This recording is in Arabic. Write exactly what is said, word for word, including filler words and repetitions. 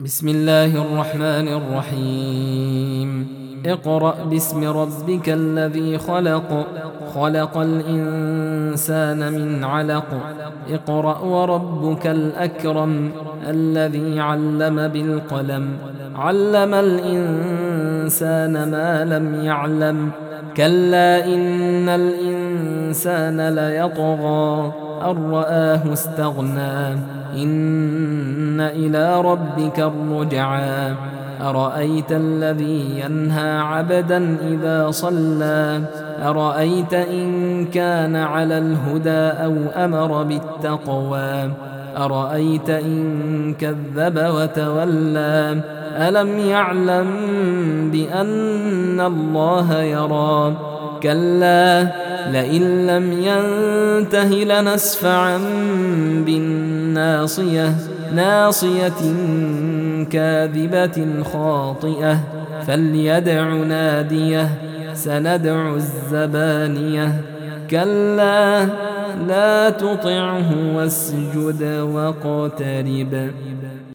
بسم الله الرحمن الرحيم اقرأ باسم ربك الذي خلق خلق الإنسان من علق اقرأ وربك الأكرم الذي علم بالقلم علم الإنسان ما لم يعلم كلا إن الإنسان ليطغى أن رآه استغنى إن إلى ربك الرجعى أرأيت الذي ينهى عبدا إذا صلى أرأيت إن كان على الهدى أو أمر بالتقوى أرأيت إن كذب وتولى ألم يعلم بأن الله يرى كلا لئن لم ينته لنسفعا بالناصية ناصية كاذبة خاطئة فليدع ناديه سندع الزبانية كلا لا تطعه واسجد واقترب.